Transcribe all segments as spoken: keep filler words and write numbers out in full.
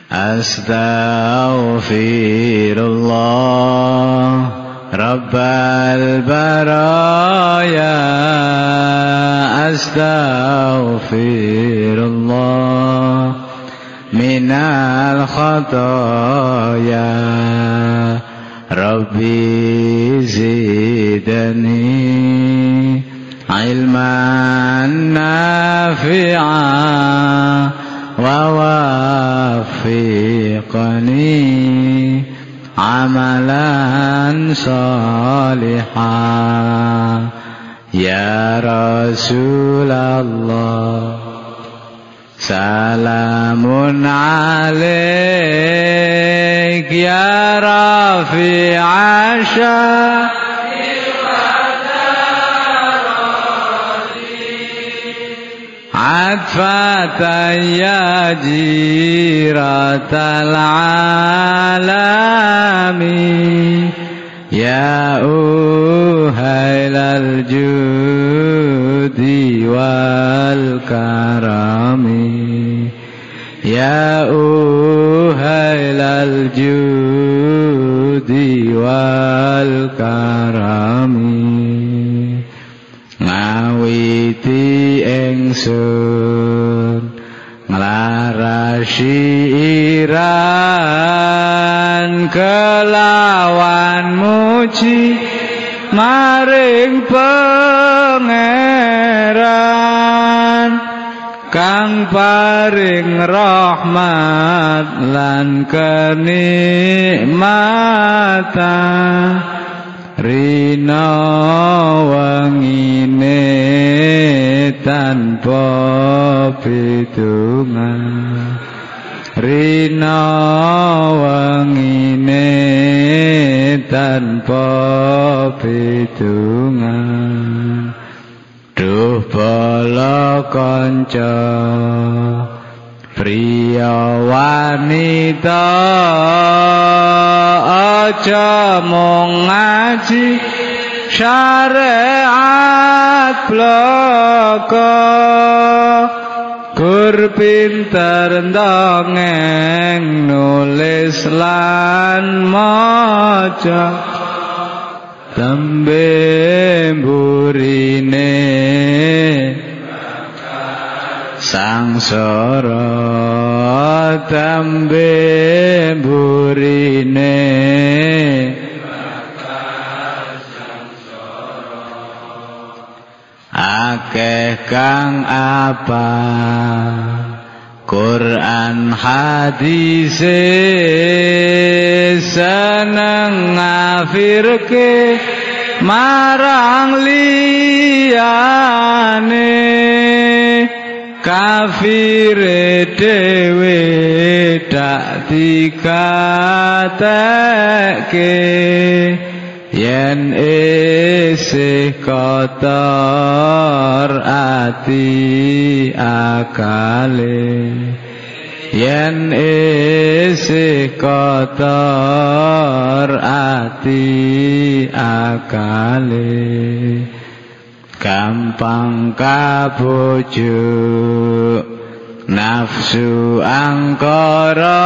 Astaghfirullah Rabbal baraya. Astaghfirullah minal khataya. Rabbi zidni ilman nafi'a wa waffiqni amalan salihah. Ya Rasulullah salamun alaik ya rafi'a Atfatan ya jiratal alami. Ya uhailal judi wal karami. Ya uhailal judi wal karami. Ngawiti ingsun nglarasi iran kelawan muji maring pangeran kang paring rahmat lan kenikmatan. Rina wangine tanpa pidungan. Rina wangine tanpa pidungan. Duh bala kanca priya wanita aja mung ngaji syariat bloko. Gur pinter ndongeng nulis lan maca. Tembe burine sangsara. Tembe burine akeh kang apa Quran hadise seneng ngafirke marang liyane. Kafire dhewe dak dikatekke yen isih kotor ati akale. Yen isih kotor ati akale. Gampang kabujuk nafsu angkara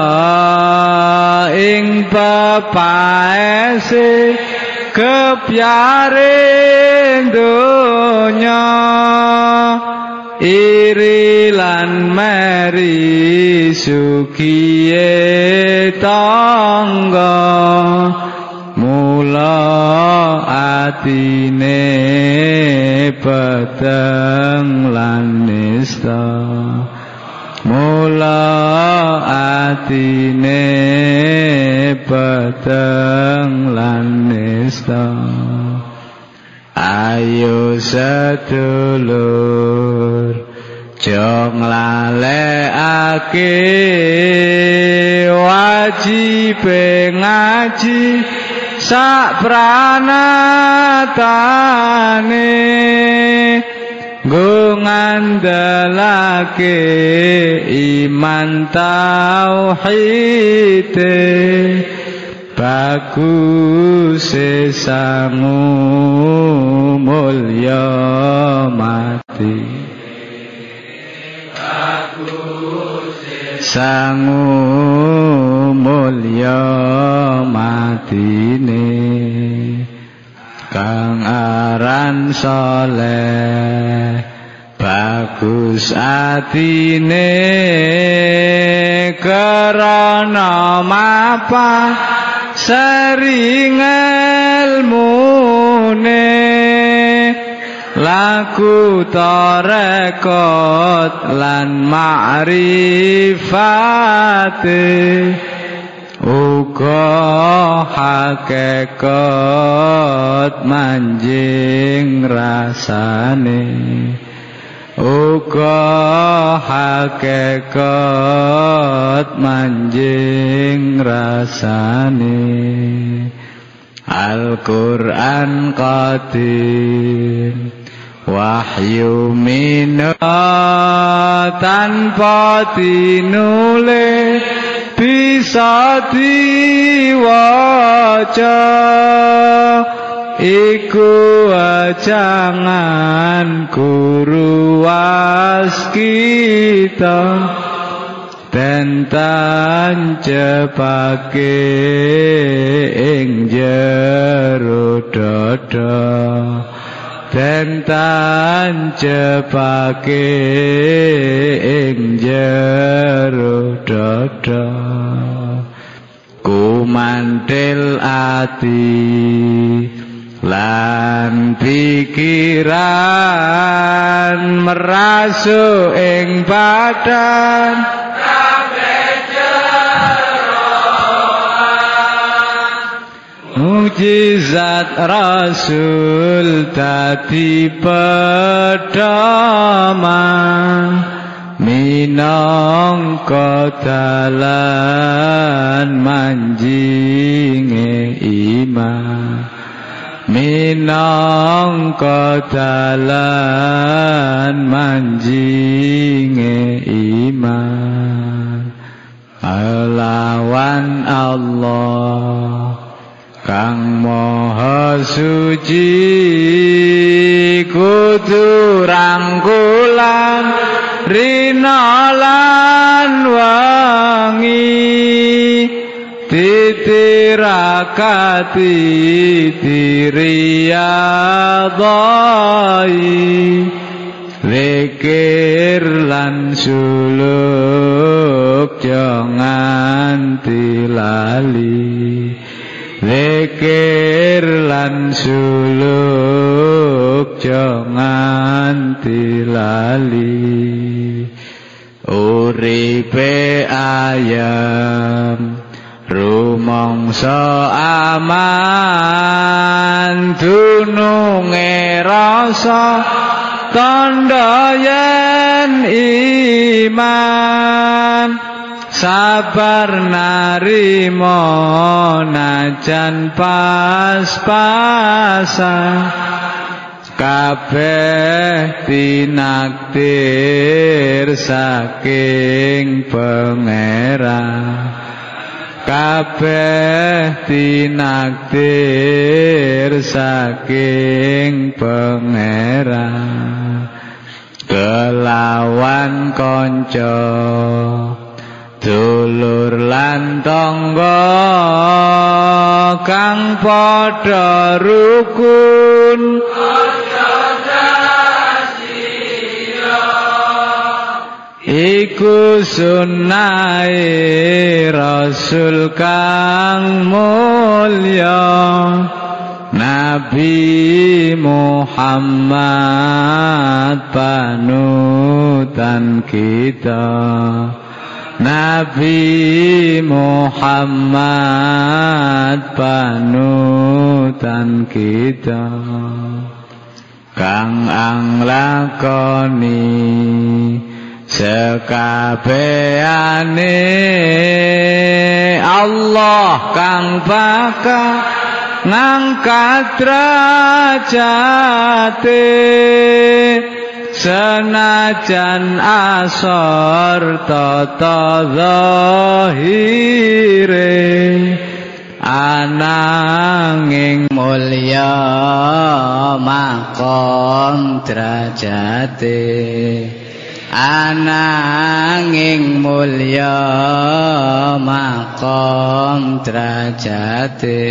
ing pepaese kepyaring donya. Iri lan meri sukiye tangga. Mula atine peteng lan nista. Mula atine peteng lan nista. Ayo sedulur jong lalekake wajib ngaji sak pranatane. Nggo ngandalake iman tauhide bagus sangu mulya mati. sangu mulya matine kang aran saleh bagus atine karana mapan sering ilmune laku tarekot lan ma'rifate uga hakikat manjing rasane uga hakikat manjing rasane Al-Qur'an qadim wahyu minna tanpa tinule bisa diwaca iku ajangan guru waskita tentan cepake ing jero dada tentan cepake ing jero dada kumantil ati lan pikiran merasuk ing badan mujizat Rasul dadi pedoman minangka dalan manjinge iman minangka dalan manjinge iman alawan Allah kang maha suci kudu rangkulan rina lan wangi titirakati diriyadai zikir lan suluk jangan tilali zikir lan suluk jangan tilali uripe ayam rumangsa aman dununge rasa tandha yen iman sabar narimo najan pas-pasan kabeh tinakdir saking pangeran kabeh tinakdir saking pangeran kelawan kanca dulur lan tangga kang padha rukun iku sunnahe Rasul kang mulya Nabi Muhammad panutan kita Nabi Muhammad panutan kita kang anglakoni sekabehane Allah kang bakal ngangkat derajate senajan asor tata zahire ananging mulya makom derajate ananging mulya maqam derajate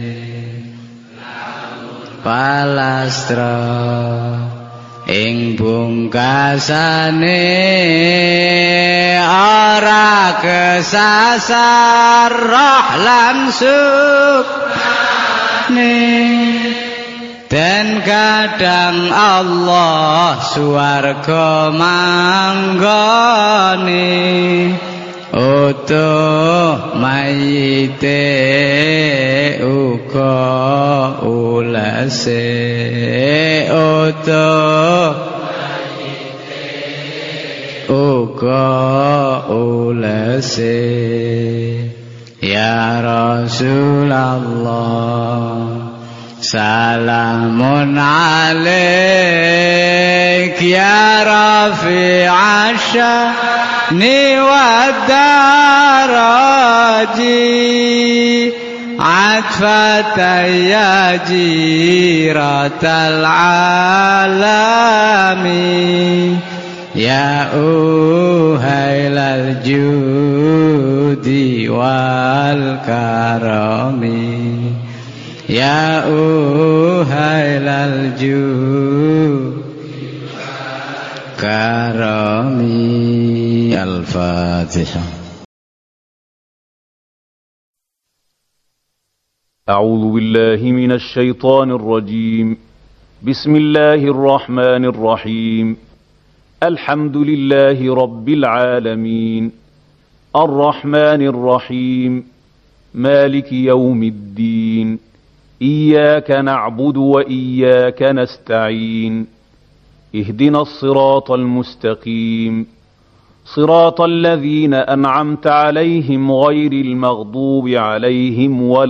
palastra ing bungkasane ora kesasar roh lan sukmane dan kadang Allah swarga manggone utuh mayite uga ulese utuh mayite uga ulese ya Rasulullah salamun alaik ya rafi'a sya'ni wa daraji atfatan ya jiratal alami ya uhailal judi wal karami ya uhailal jud karami. Al-Fatihah. أعوذ بالله من الشيطان الرجيم. بسم الله الرحمن الرحيم. الحمد لله رب العالمين الرحمن الرحيم مالك يوم الدين إياك نعبد وإياك نستعين اهدنا الصراط المستقيم صراط الذين أنعمت عليهم غير المغضوب عليهم ولا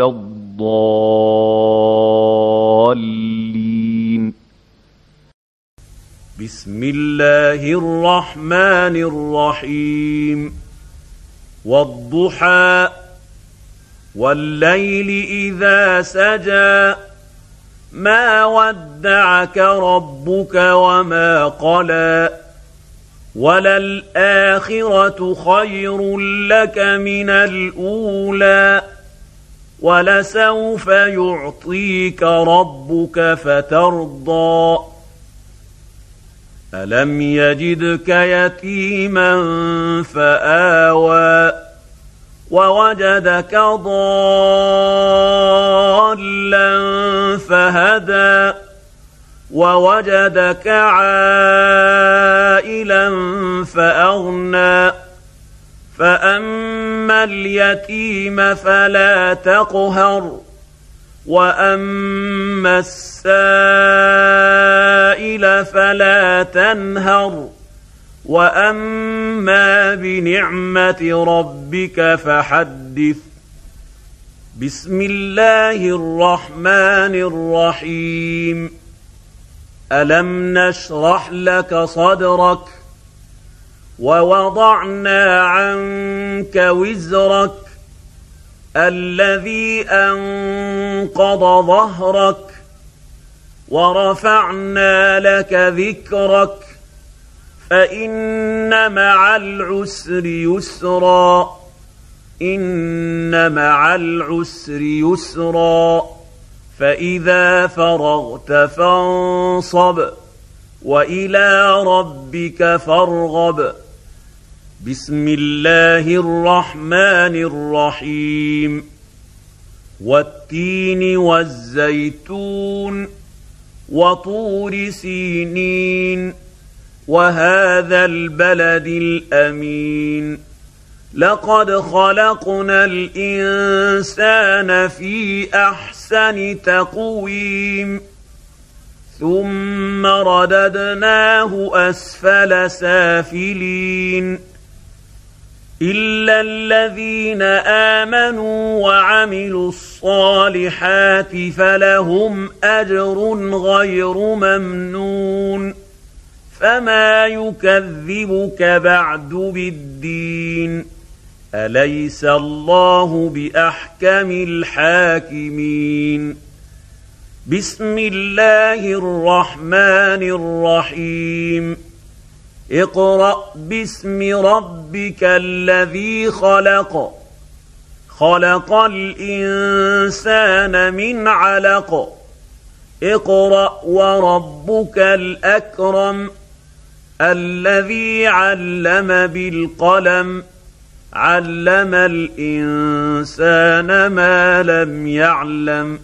الضالين. بسم الله الرحمن الرحيم. والضحى والليل إذا سجى ما ودعك ربك وما قلى وللآخرة خير لك من الأولى ولسوف يعطيك ربك فترضى ألم يجدك يتيما فآوى ووجدك ضالا فهدى ووجدك عائلا فأغنى فأما اليتيم فلا تقهر وأما السائل فلا تنهر وأما بنعمة ربك فحدث. بسم الله الرحمن الرحيم. ألم نشرح لك صدرك ووضعنا عنك وزرك الذي أنقض ظهرك ورفعنا لك ذكرك فإن مع العسر يسرا إن مع العسر يسرا فإذا فرغت فانصب وإلى ربك فارغب. بسم الله الرحمن الرحيم. والتين والزيتون وطور سينين وهذا البلد الأمين لقد خلقنا الإنسان في أحسن تقويم ثم رددناه أسفل سافلين إلا الذين آمنوا وعملوا الصالحات فلهم أجر غير ممنون فما يكذبك بعد بالدين أليس الله بأحكم الحاكمين. بسم الله الرحمن الرحيم. اقرأ باسم ربك الذي خلق خلق الإنسان من علق اقرأ وربك الأكرم الذي علم بالقلم علم الإنسان ما لم يعلم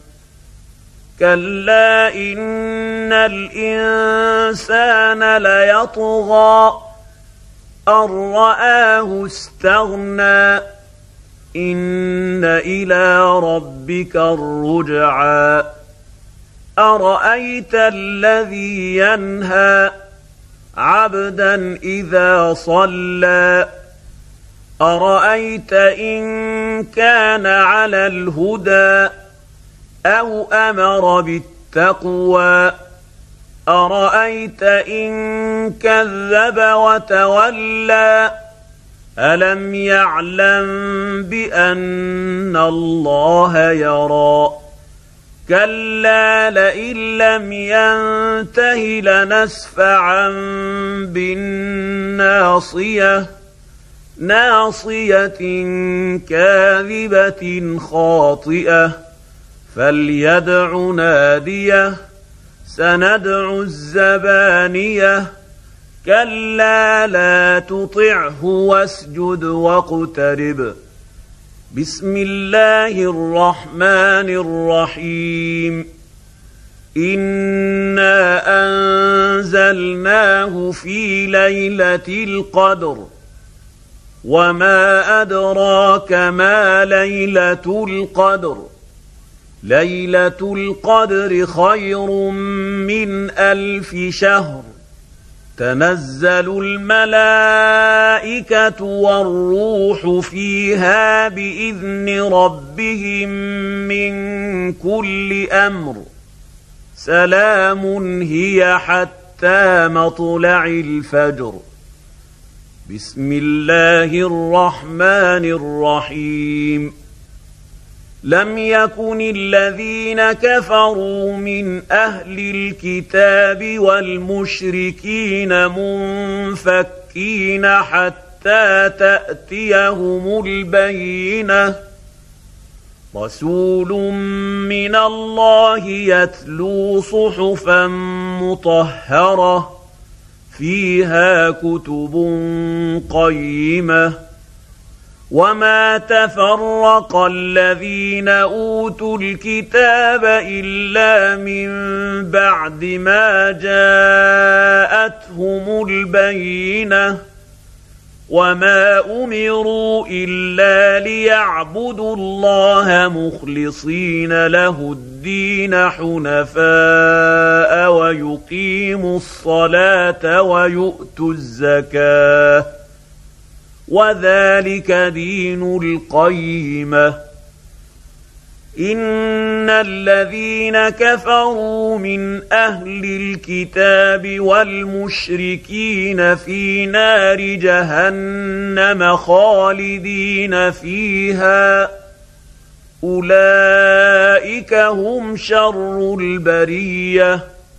كلا إن الإنسان ليطغى أن رآه استغنى إن إلى ربك الرجعى أرأيت الذي ينهى عبدا إذا صلى أرأيت إن كان على الهدى أو أمر بالتقوى أرأيت إن كذب وتولى ألم يعلم بأن الله يرى كلا لئن لم ينته لنسفعا بالناصية ناصية كاذبة خاطئة فليدع ناديه سندع الزبانية كلا لا تطعه واسجد واقترب بسم الله الرحمن الرحيم إنا أنزلناه في ليلة القدر وما أدراك ما ليلة القدر ليلة القدر خير من ألف شهر تنزل الملائكة والروح فيها بإذن ربهم من كل أمر سلام هي حتى مطلع الفجر بسم الله الرحمن الرحيم لم يكن الذين كفروا من أهل الكتاب والمشركين منفكين حتى تأتيهم البينة رسول من الله يتلو صحفا مطهرة فيها كتب قيمة وما تفرق الذين أوتوا الكتاب إلا من بعد ما جاءتهم البينة وما أمروا إلا ليعبدوا الله مخلصين له الدين حنفاء ويقيموا الصلاة ويؤتوا الزكاة وذلك دين القيمة إن الذين كفروا من أهل الكتاب والمشركين في نار جهنم خالدين فيها أولئك هم شر البرية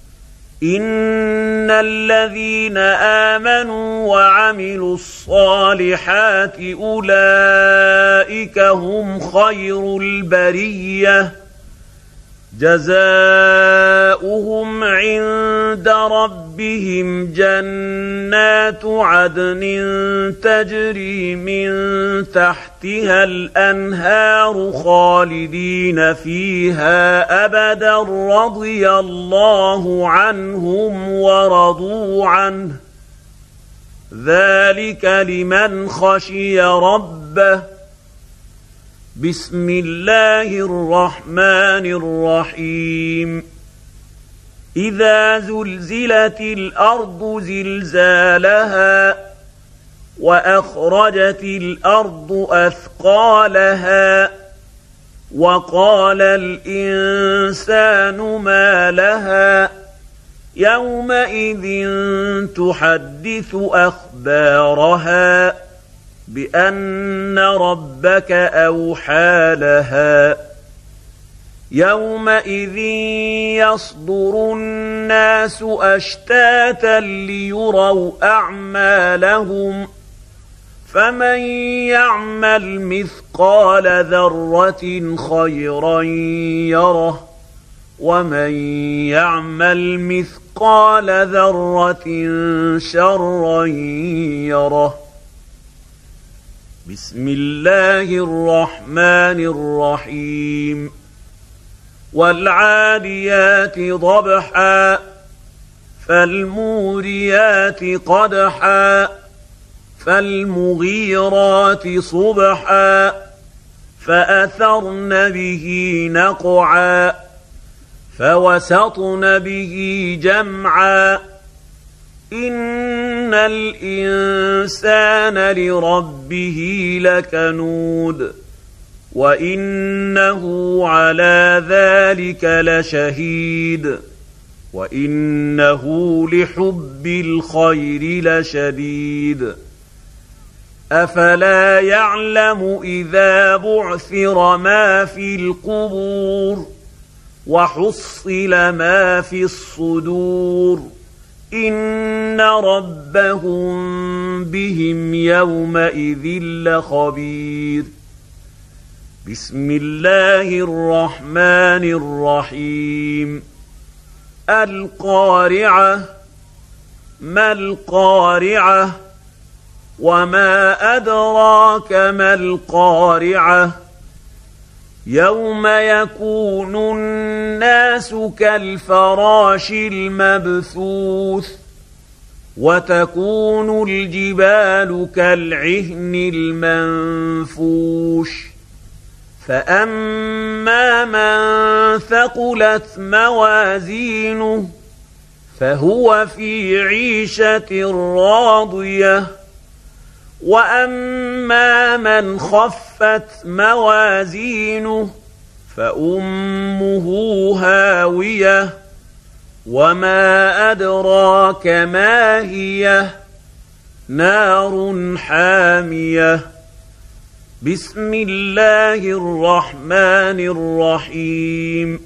إن الذين آمنوا وعملوا الصالحات أولئك هم خير البرية جزاؤهم عند ربهم جنات عدن تجري من تحتها الأنهار خالدين فيها أبدا رضي الله عنهم ورضوا عنه ذلك لمن خشي ربه بسم الله الرحمن الرحيم إذا زلزلت الأرض زلزالها وأخرجت الأرض أثقالها وقال الإنسان ما لها يومئذ تحدث أخبارها بأن ربك أوحى لها يومئذ يصدر الناس أشتاتا ليروا أعمالهم فمن يعمل مثقال ذرة خيرا يره ومن يعمل مثقال ذرة شرا يره. بسم الله الرحمن الرحيم. والعاديات ضبحا فالموريات قدحا فالمغيرات صبحا فأثرن به نقعا فوسطن به جمعا إن الإنسان لربه لكنود وإنه على ذلك لشهيد وإنه لحب الخير لشديد. أفلا يعلم إذا بعثر ما في القبور وحصل ما في الصدور إن ربهم بهم يومئذ لخبير. بسم الله الرحمن الرحيم. القارعة ما القارعة وما أدراك ما القارعة يوم يكون الناس كالفراش المبثوث وتكون الجبال كالعهن المنفوش فأما من ثقلت موازينه فهو في عيشة راضية وأما من خفت موازينه فأمه هاوية وما أدراك ما هي نار حامية. بسم الله الرحمن الرحيم.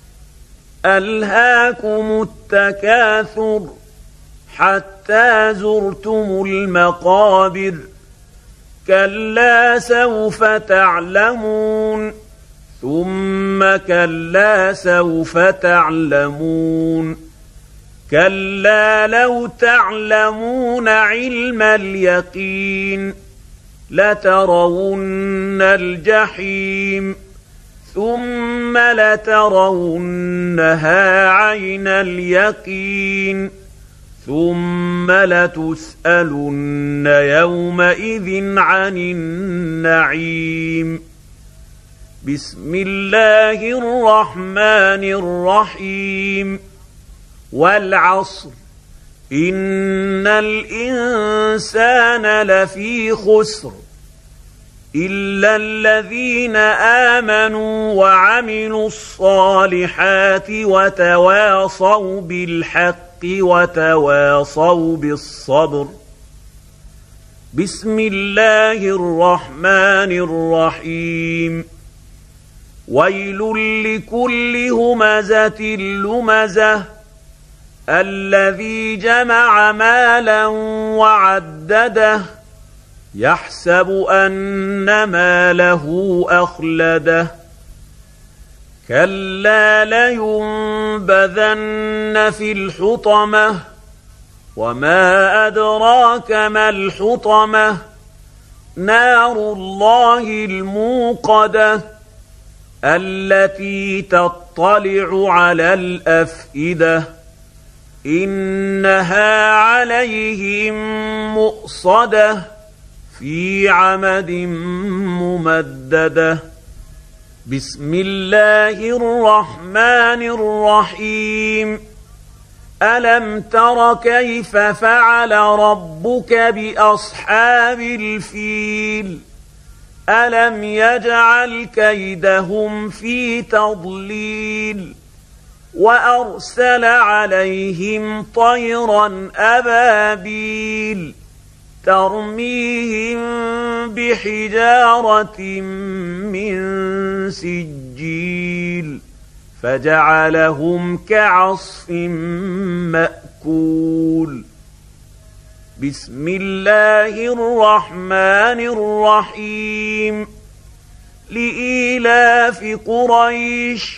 ألهاكم التكاثر حتى زرتم المقابر كلا سوف تعلمون ثم كلا سوف تعلمون كلا لو تعلمون علم اليقين لترون الجحيم ثم لترونها عين اليقين ثم لتسألن يومئذ عن النعيم. بسم الله الرحمن الرحيم. والعصر إن الإنسان لفي خسر إلا الذين آمنوا وعملوا الصالحات وتواصوا بالحق وتواصوا بالصبر. بسم الله الرحمن الرحيم. ويل لكل همزة لمزة الذي جمع مالا وعدده يحسب أن ماله أخلده كلا لينبذن في الحطمة وما أدراك ما الحطمة نار الله الموقدة التي تطلع على الأفئدة إنها عليهم مؤصدة في عمد ممددة. بسم الله الرحمن الرحيم. ألم تر كيف فعل ربك بأصحاب الفيل ألم يجعل كيدهم في تضليل وأرسل عليهم طيرا أبابيل ترميهم بحجارة من سجيل فجعلهم كعصف مأكول. بسم الله الرحمن الرحيم. لإيلاف قريش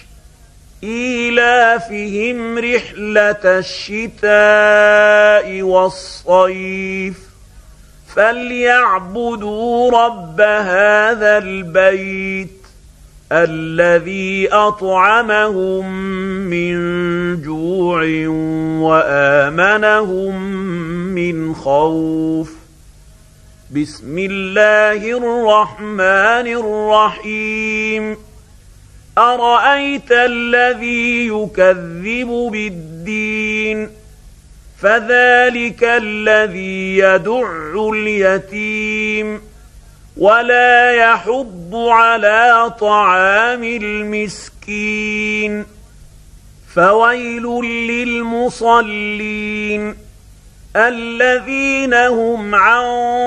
إيلافهم رحلة الشتاء والصيف فليعبدوا رب هذا البيت الذي أطعمهم من جوع وآمنهم من خوف. بسم الله الرحمن الرحيم. أرأيت الذي يكذب بالدين فذلك الذي يدع اليتيم ولا يحض على طعام المسكين. فويل للمصلين الذين هم عن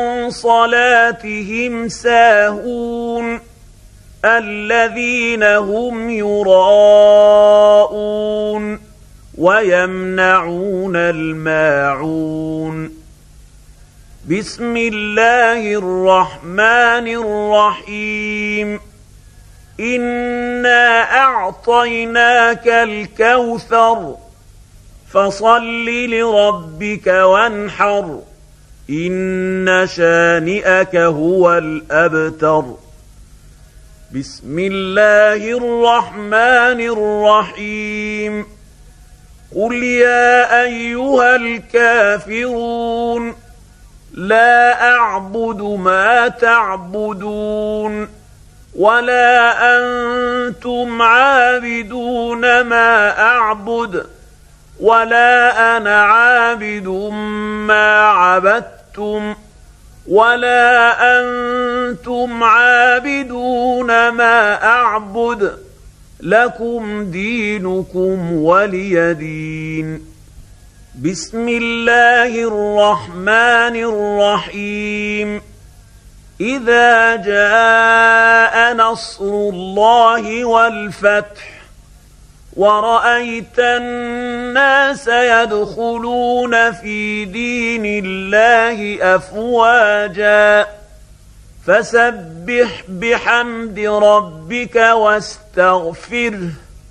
صلاتهم ساهون الذين هم يراءون ويمنعون الماعون. بسم الله الرحمن الرحيم. إنا أعطيناك الكوثر فصل لربك وانحر إن شانئك هو الأبتر. بسم الله الرحمن الرحيم. قل يا أيها الكافرون لا أعبد ما تعبدون ولا أنتم عابدون ما أعبد ولا أنا عابد ما عبدتم ولا أنتم عابدون ما أعبد لكم دينكم ولي دين. بسم الله الرحمن الرحيم. إذا جاء نصر الله والفتح ورأيت الناس يدخلون في دين الله أفواجا فسبح بحمد ربك واستغفره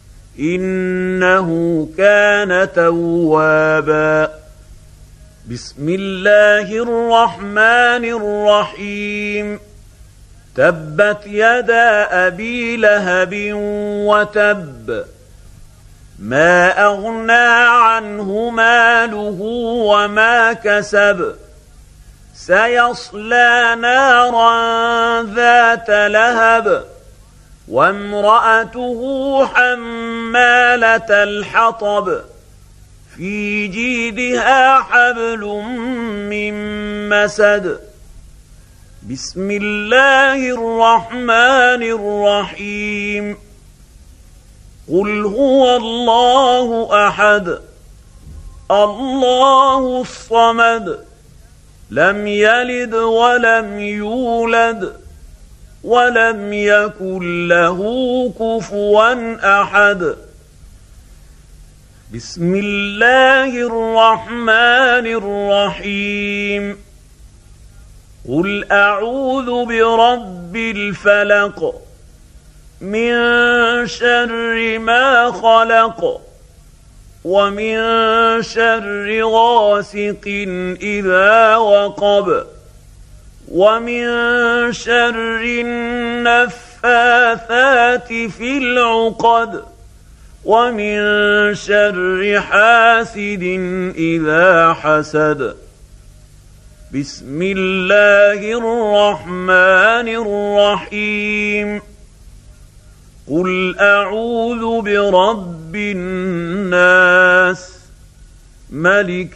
إنه كان توابا. بسم الله الرحمن الرحيم. تبت يدا أبي لهب وتب ما أغنى عنه ماله وما كسب سيصلى نارا ذات لهب وامرأته حمالة الحطب في جيدها حبل من مسد. بسم الله الرحمن الرحيم. قل هو الله أحد الله الصمد لم يلد ولم يولد ولم يكن له كفوا أحد. بسم الله الرحمن الرحيم. قل أعوذ برب الفلق من شر ما خلق ومن شر غاسق إذا وقب ومن شر النفاثات في العقد ومن شر حاسد إذا حسد. بسم الله الرحمن الرحيم. قل أعوذ برب الناس ملك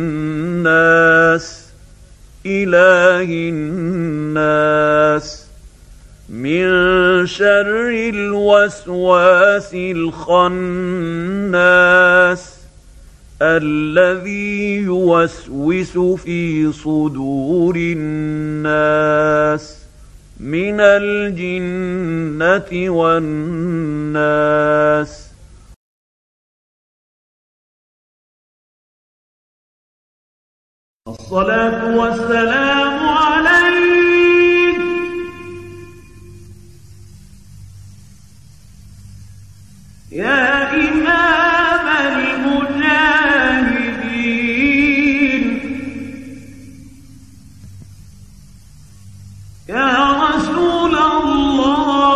الناس إله الناس من شر الوسواس الخناس الذي يوسوس في صدور الناس من الجنة والناس. الصلاة والسلام عليك يا إمام المجاهدين يا رسول الله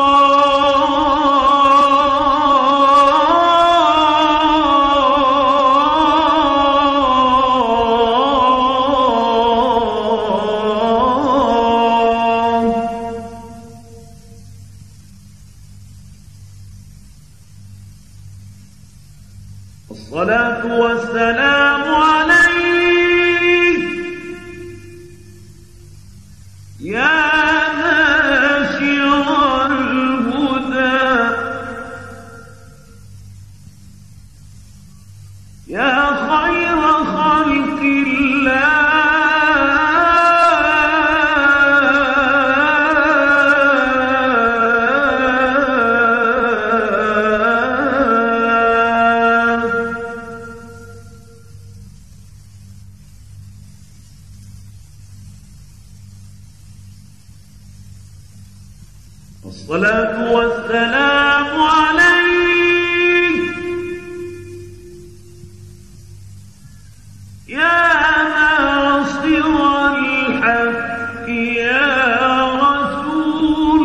الصلاة والسلام عليك يا ناشر الهدى يا خير خلق الله الصلاة والسلام عليك يا ناصر الحق يا رسول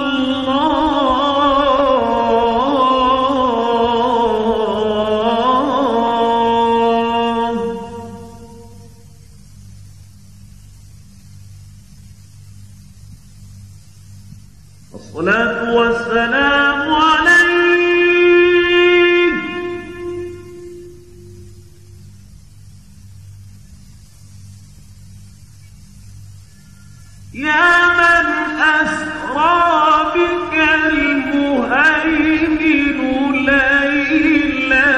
الله الصلاة والسلام عليك يا من أسرى بك المهيمن ليلا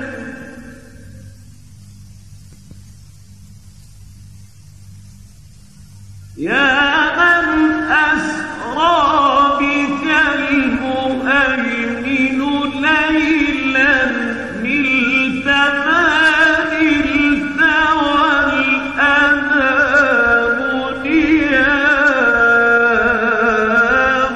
يا من أسرى بك المهيمن ليلا نلت ما نلت والأنام نيام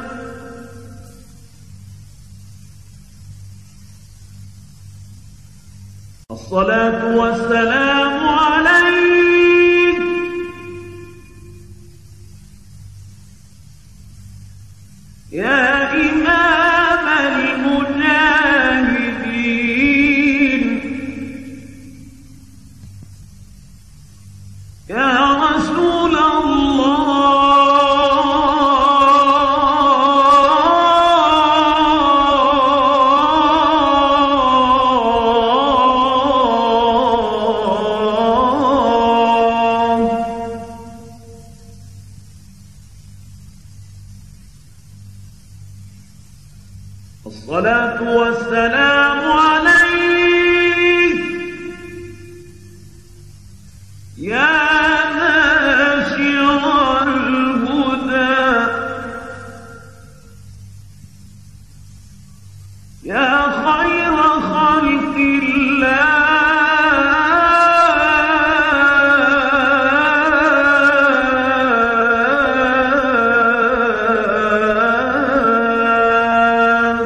الصلاة والسلام عليك يا إمام المجاهدين يا رسول الله الصلاة والسلام عليك يا ناشر الهدى يا خير خلق الله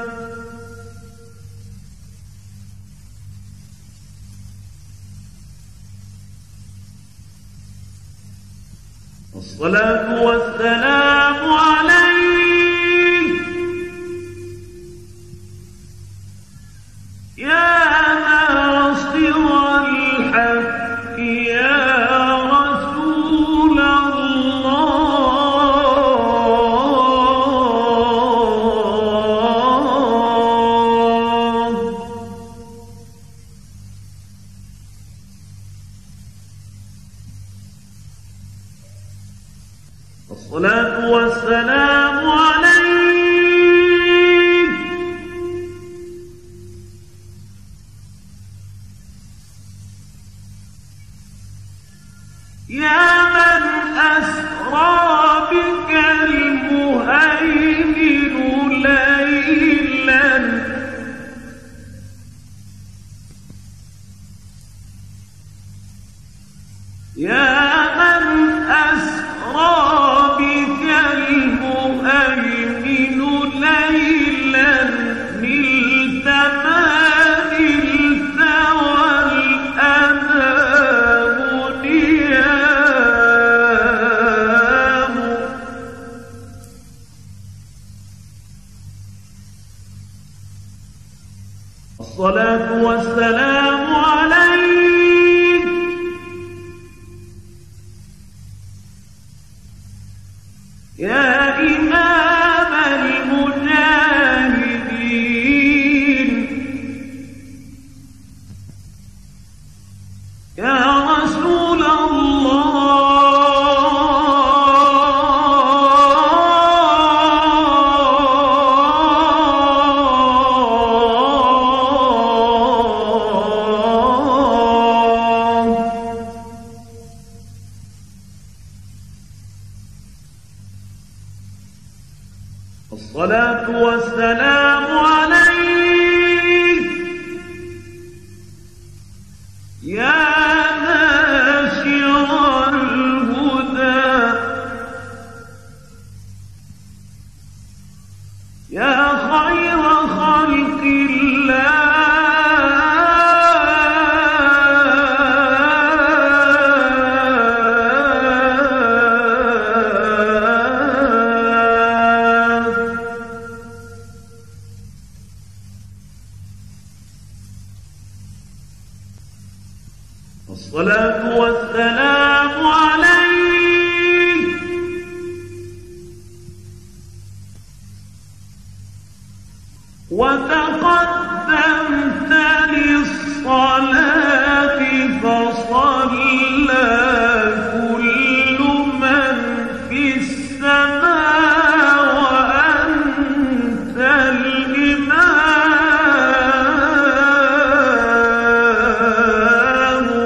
الصلاة والسلام عليك يا ناصر الحق يا رسول الله الصلاة والسلام عليك يا من أسرى بك المهيمن ليلا الصلاة والسلام عليك يا إمام المجاهدين يا رسول الله الصلاة والسلام عليك يا ناشر الهدى يا خير خلق الصلاة والسلام عليك وتقدمت للصلاة فصلى كل من في السماء وأنت الإمام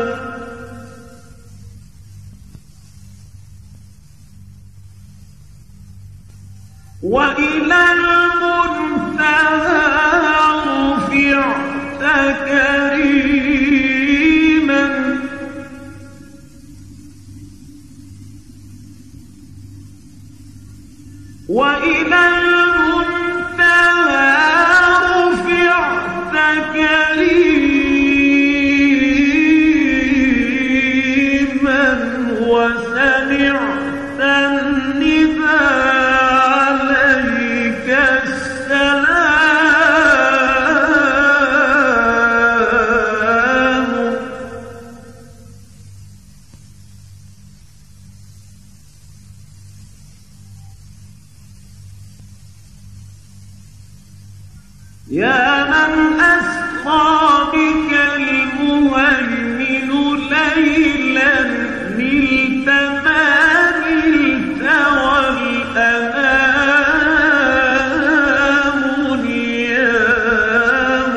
وإلى المنتهى رفعت كريما وإلى المنتهى رفعت كريما وسمعت النداء يا من أسرى بك المهيمن ليلا نلت ما نلت والأنام نيام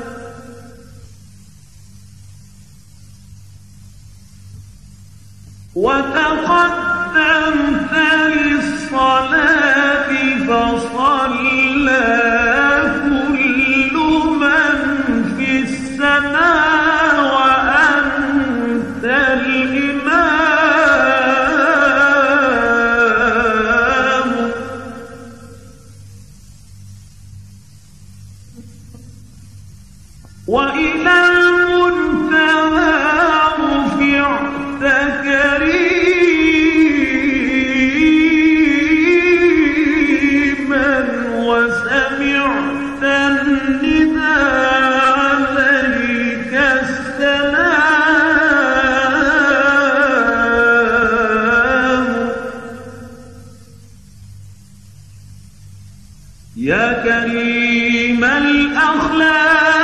وتقدمت للصلاة فصلى وأنت الإمام وإلى المنتهى رفعت كريما وسمعت النداء يا كريم الأخلاق